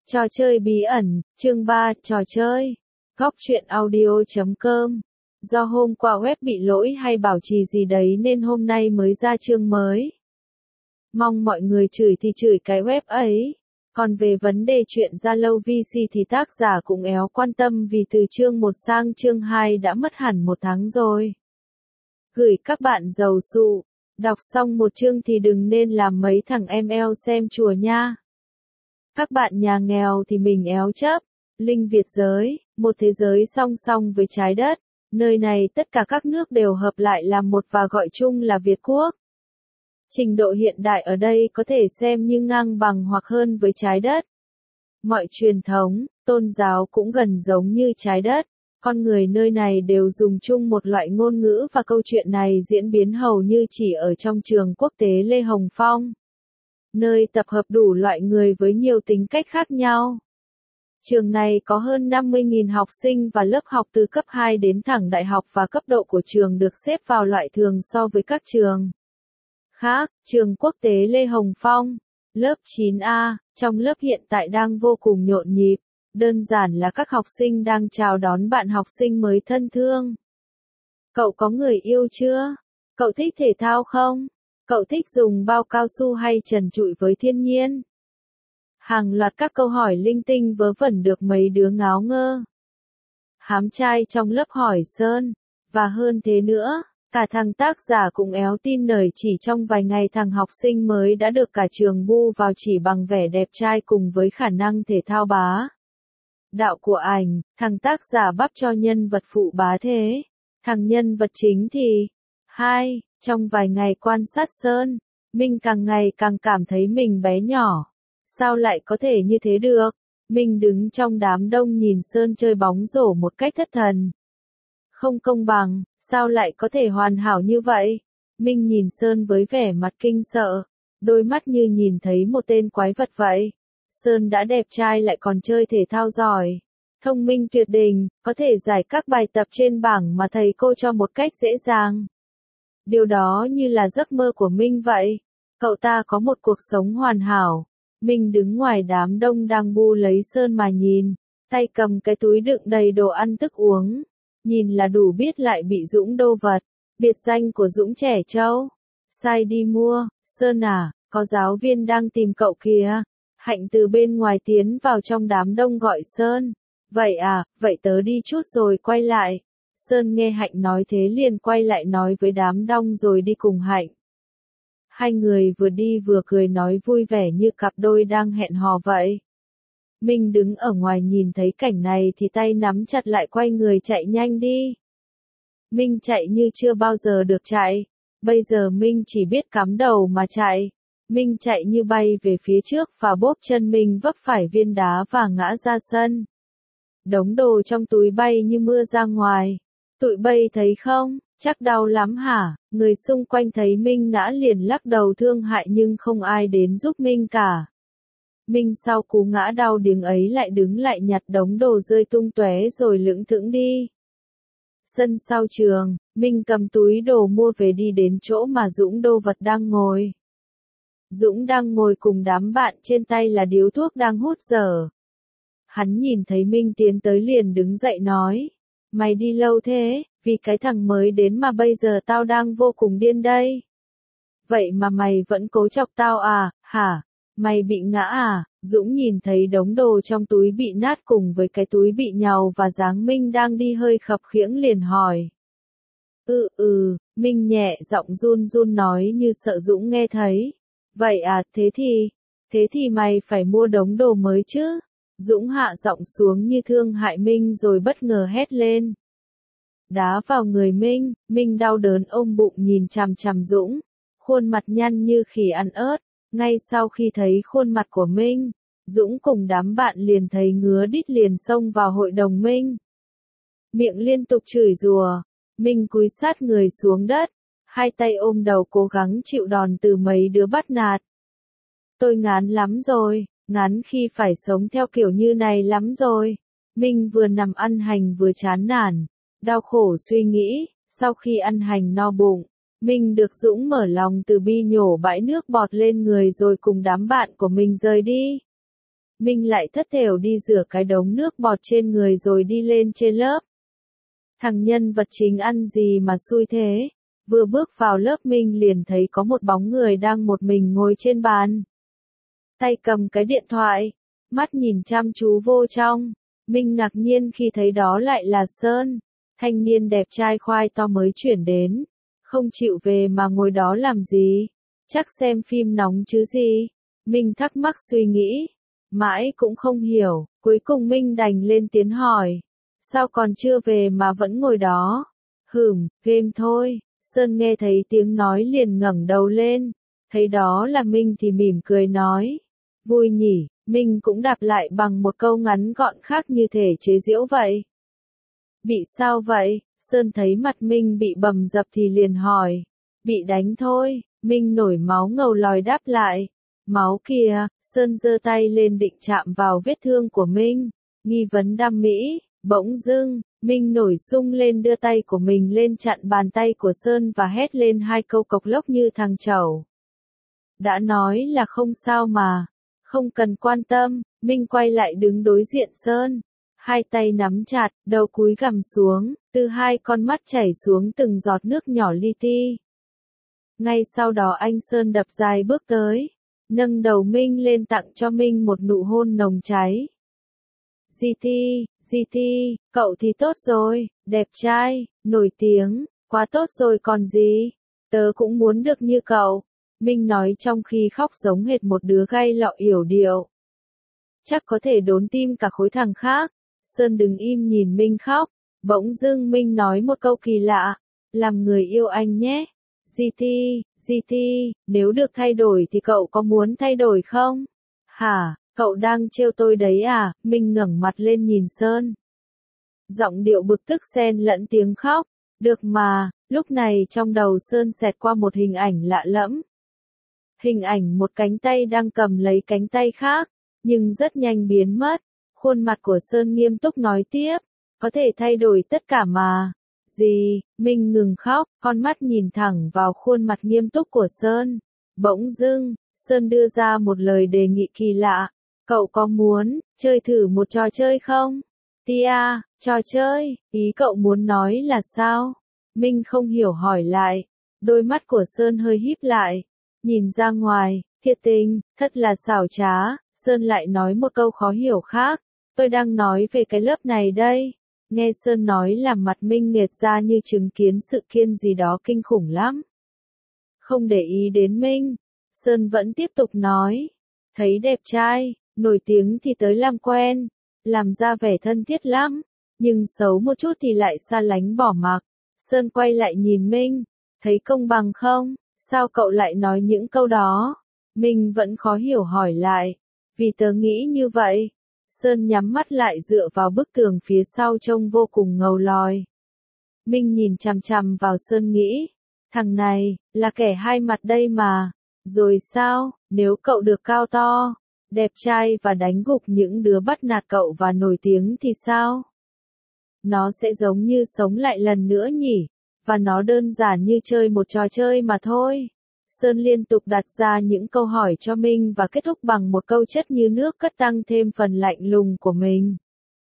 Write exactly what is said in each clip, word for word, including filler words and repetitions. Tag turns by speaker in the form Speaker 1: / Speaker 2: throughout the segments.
Speaker 1: Trò chơi bí ẩn, chương ba, trò chơi. Góc truyện audio chấm com. Do hôm qua web bị lỗi hay bảo trì gì đấy nên hôm nay mới ra chương mới. Mong mọi người chửi thì chửi cái web ấy. Còn về vấn đề chuyện Zalo vê xê thì tác giả cũng éo quan tâm vì từ chương một sang chương hai đã mất hẳn một tháng rồi. Gửi các bạn giàu sụ. Đọc xong một chương thì đừng nên làm mấy thằng em eo xem chùa nha. Các bạn nhà nghèo thì mình éo chấp. Linh Việt giới, một thế giới song song với trái đất. Nơi này tất cả các nước đều hợp lại làm một và gọi chung là Việt Quốc. Trình độ hiện đại ở đây có thể xem như ngang bằng hoặc hơn với trái đất. Mọi truyền thống, tôn giáo cũng gần giống như trái đất. Con người nơi này đều dùng chung một loại ngôn ngữ và câu chuyện này diễn biến hầu như chỉ ở trong trường quốc tế Lê Hồng Phong. Nơi tập hợp đủ loại người với nhiều tính cách khác nhau. Trường này có hơn năm mươi nghìn học sinh và lớp học từ cấp hai đến thẳng đại học và cấp độ của trường được xếp vào loại thường so với các trường khác. Trường quốc tế Lê Hồng Phong, lớp chín A, trong lớp hiện tại đang vô cùng nhộn nhịp. Đơn giản là các học sinh đang chào đón bạn học sinh mới thân thương. Cậu có người yêu chưa? Cậu thích thể thao không? Cậu thích dùng bao cao su hay trần trụi với thiên nhiên? Hàng loạt các câu hỏi linh tinh vớ vẩn được mấy đứa ngáo ngơ. Hám trai trong lớp hỏi Sơn, và hơn thế nữa, cả thằng tác giả cũng éo tin nởi chỉ trong vài ngày thằng học sinh mới đã được cả trường bu vào chỉ bằng vẻ đẹp trai cùng với khả năng thể thao bá. Đạo của ảnh, thằng tác giả bắp cho nhân vật phụ bá thế. Thằng nhân vật chính thì... Hai, trong vài ngày quan sát Sơn, Minh càng ngày càng cảm thấy mình bé nhỏ. Sao lại có thể như thế được? Minh đứng trong đám đông nhìn Sơn chơi bóng rổ một cách thất thần. Không công bằng, sao lại có thể hoàn hảo như vậy? Minh nhìn Sơn với vẻ mặt kinh sợ, đôi mắt như nhìn thấy một tên quái vật vậy. Sơn đã đẹp trai lại còn chơi thể thao giỏi, thông minh tuyệt đỉnh, có thể giải các bài tập trên bảng mà thầy cô cho một cách dễ dàng. Điều đó như là giấc mơ của Minh vậy. Cậu ta có một cuộc sống hoàn hảo. Minh đứng ngoài đám đông đang bu lấy Sơn mà nhìn, tay cầm cái túi đựng đầy đồ ăn thức uống. Nhìn là đủ biết lại bị Dũng đô vật, biệt danh của Dũng trẻ trâu. Sai đi mua, Sơn à, có giáo viên đang tìm cậu kìa. Hạnh từ bên ngoài tiến vào trong đám đông gọi Sơn. Vậy à, vậy tớ đi chút rồi quay lại. Sơn nghe Hạnh nói thế liền quay lại nói với đám đông rồi đi cùng Hạnh. Hai người vừa đi vừa cười nói vui vẻ như cặp đôi đang hẹn hò vậy. Minh đứng ở ngoài nhìn thấy cảnh này thì tay nắm chặt lại quay người chạy nhanh đi. Minh chạy như chưa bao giờ được chạy. Bây giờ Minh chỉ biết cắm đầu mà chạy. Minh chạy như bay về phía trước và bốp chân Minh vấp phải viên đá và ngã ra sân. Đống đồ trong túi bay như mưa ra ngoài. Tụi bay thấy không, chắc đau lắm hả? Người xung quanh thấy Minh ngã liền lắc đầu thương hại nhưng không ai đến giúp Minh cả. Minh sau cú ngã đau điếng ấy lại đứng lại nhặt đống đồ rơi tung tóe rồi lững thững đi. Sân sau trường, Minh cầm túi đồ mua về đi đến chỗ mà Dũng đô vật đang ngồi. Dũng đang ngồi cùng đám bạn trên tay là điếu thuốc đang hút dở. Hắn nhìn thấy Minh tiến tới liền đứng dậy nói. Mày đi lâu thế, vì cái thằng mới đến mà bây giờ tao đang vô cùng điên đây. Vậy mà mày vẫn cố chọc tao à, hả? Mày bị ngã à? Dũng nhìn thấy đống đồ trong túi bị nát cùng với cái túi bị nhàu và dáng Minh đang đi hơi khập khiễng liền hỏi. Ừ ừ, Minh nhẹ giọng run run nói như sợ Dũng nghe thấy. Vậy à, thế thì, thế thì mày phải mua đống đồ mới chứ? Dũng hạ giọng xuống như thương hại Minh rồi bất ngờ hét lên. Đá vào người Minh, Minh đau đớn ôm bụng nhìn chằm chằm Dũng, khuôn mặt nhăn như khỉ ăn ớt. Ngay sau khi thấy khuôn mặt của Minh, Dũng cùng đám bạn liền thấy ngứa đít liền xông vào hội đồng Minh. Miệng liên tục chửi rủa, Minh cúi sát người xuống đất, hai tay ôm đầu cố gắng chịu đòn từ mấy đứa bắt nạt. Tôi ngán lắm rồi. Ngắn khi phải sống theo kiểu như này lắm rồi. Minh vừa nằm ăn hành vừa chán nản, đau khổ suy nghĩ, sau khi ăn hành no bụng, Minh được Dũng mở lòng từ bi nhổ bãi nước bọt lên người rồi cùng đám bạn của mình rời đi. Minh lại thất thểu đi rửa cái đống nước bọt trên người rồi đi lên trên lớp. Thằng nhân vật chính ăn gì mà xui thế? Vừa bước vào lớp Minh liền thấy có một bóng người đang một mình ngồi trên bàn. Tay cầm cái điện thoại, mắt nhìn chăm chú vô trong. Minh ngạc nhiên khi thấy đó lại là Sơn, thanh niên đẹp trai khoai to mới chuyển đến. Không chịu về mà ngồi đó làm gì? Chắc xem phim nóng chứ gì? Minh thắc mắc suy nghĩ. Mãi cũng không hiểu, cuối cùng Minh đành lên tiếng hỏi. Sao còn chưa về mà vẫn ngồi đó? Hửm, game thôi. Sơn nghe thấy tiếng nói liền ngẩng đầu lên. Thấy đó là Minh thì mỉm cười nói. Vui nhỉ, Minh cũng đáp lại bằng một câu ngắn gọn khác như thể chế giễu vậy. Bị sao vậy? Sơn thấy mặt Minh bị bầm dập thì liền hỏi. Bị đánh thôi, Minh nổi máu ngầu lòi đáp lại. Máu kìa, Sơn giơ tay lên định chạm vào vết thương của Minh. Nghi vấn đam mỹ, bỗng dưng, Minh nổi sung lên đưa tay của mình lên chặn bàn tay của Sơn và hét lên hai câu cộc lốc như thằng trẩu. Đã nói là không sao mà, không cần quan tâm. Minh quay lại đứng đối diện Sơn. Hai tay nắm chặt, đầu cúi gằm xuống, từ hai con mắt chảy xuống từng giọt nước nhỏ li ti. Ngay sau đó anh Sơn đập dài bước tới, nâng đầu Minh lên tặng cho Minh một nụ hôn nồng cháy. giê tê, giê tê, cậu thì tốt rồi, đẹp trai, nổi tiếng, quá tốt rồi còn gì, tớ cũng muốn được như cậu. Minh nói trong khi khóc giống hệt một đứa gay lọ yểu điệu. Chắc có thể đốn tim cả khối thằng khác. Sơn đứng im nhìn Minh khóc. Bỗng dưng Minh nói một câu kỳ lạ. Làm người yêu anh nhé. giê tê, giê tê, nếu được thay đổi thì cậu có muốn thay đổi không? Hả, cậu đang trêu tôi đấy à? Minh ngẩng mặt lên nhìn Sơn. Giọng điệu bực tức xen lẫn tiếng khóc. Được mà, lúc này trong đầu Sơn xẹt qua một hình ảnh lạ lẫm. Hình ảnh một cánh tay đang cầm lấy cánh tay khác, nhưng rất nhanh biến mất. Khuôn mặt của Sơn nghiêm túc nói tiếp, có thể thay đổi tất cả mà. Gì? Minh ngừng khóc, con mắt nhìn thẳng vào khuôn mặt nghiêm túc của Sơn. Bỗng dưng, Sơn đưa ra một lời đề nghị kỳ lạ. Cậu có muốn chơi thử một trò chơi không? Tia, trò chơi, ý cậu muốn nói là sao? Minh không hiểu hỏi lại. Đôi mắt của Sơn hơi híp lại. Nhìn ra ngoài, thiệt tình, thật là xảo trá. Sơn lại nói một câu khó hiểu khác. Tôi đang nói về cái lớp này đây. Nghe Sơn nói làm mặt Minh nghiệt ra như chứng kiến sự kiện gì đó kinh khủng lắm. Không để ý đến Minh, Sơn vẫn tiếp tục nói. Thấy đẹp trai, nổi tiếng thì tới làm quen, làm ra vẻ thân thiết lắm, nhưng xấu một chút thì lại xa lánh bỏ mặc. Sơn quay lại nhìn Minh, thấy công bằng không? Sao cậu lại nói những câu đó? Minh vẫn khó hiểu hỏi lại. Vì tớ nghĩ như vậy. Sơn nhắm mắt lại dựa vào bức tường phía sau trông vô cùng ngầu lòi. Minh nhìn chằm chằm vào Sơn nghĩ. Thằng này, là kẻ hai mặt đây mà. Rồi sao, nếu cậu được cao to, đẹp trai và đánh gục những đứa bắt nạt cậu và nổi tiếng thì sao? Nó sẽ giống như sống lại lần nữa nhỉ? Và nó đơn giản như chơi một trò chơi mà thôi. Sơn liên tục đặt ra những câu hỏi cho Minh và kết thúc bằng một câu chất như nước cất tăng thêm phần lạnh lùng của mình.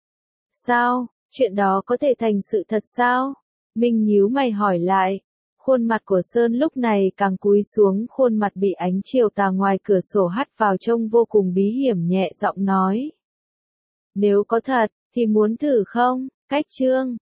Speaker 1: Sao, chuyện đó có thể thành sự thật sao? Minh nhíu mày hỏi lại. Khuôn mặt của Sơn lúc này càng cúi xuống, khuôn mặt bị ánh chiều tà ngoài cửa sổ hắt vào trông vô cùng bí hiểm, nhẹ giọng nói. Nếu có thật, thì muốn thử không? Cách chương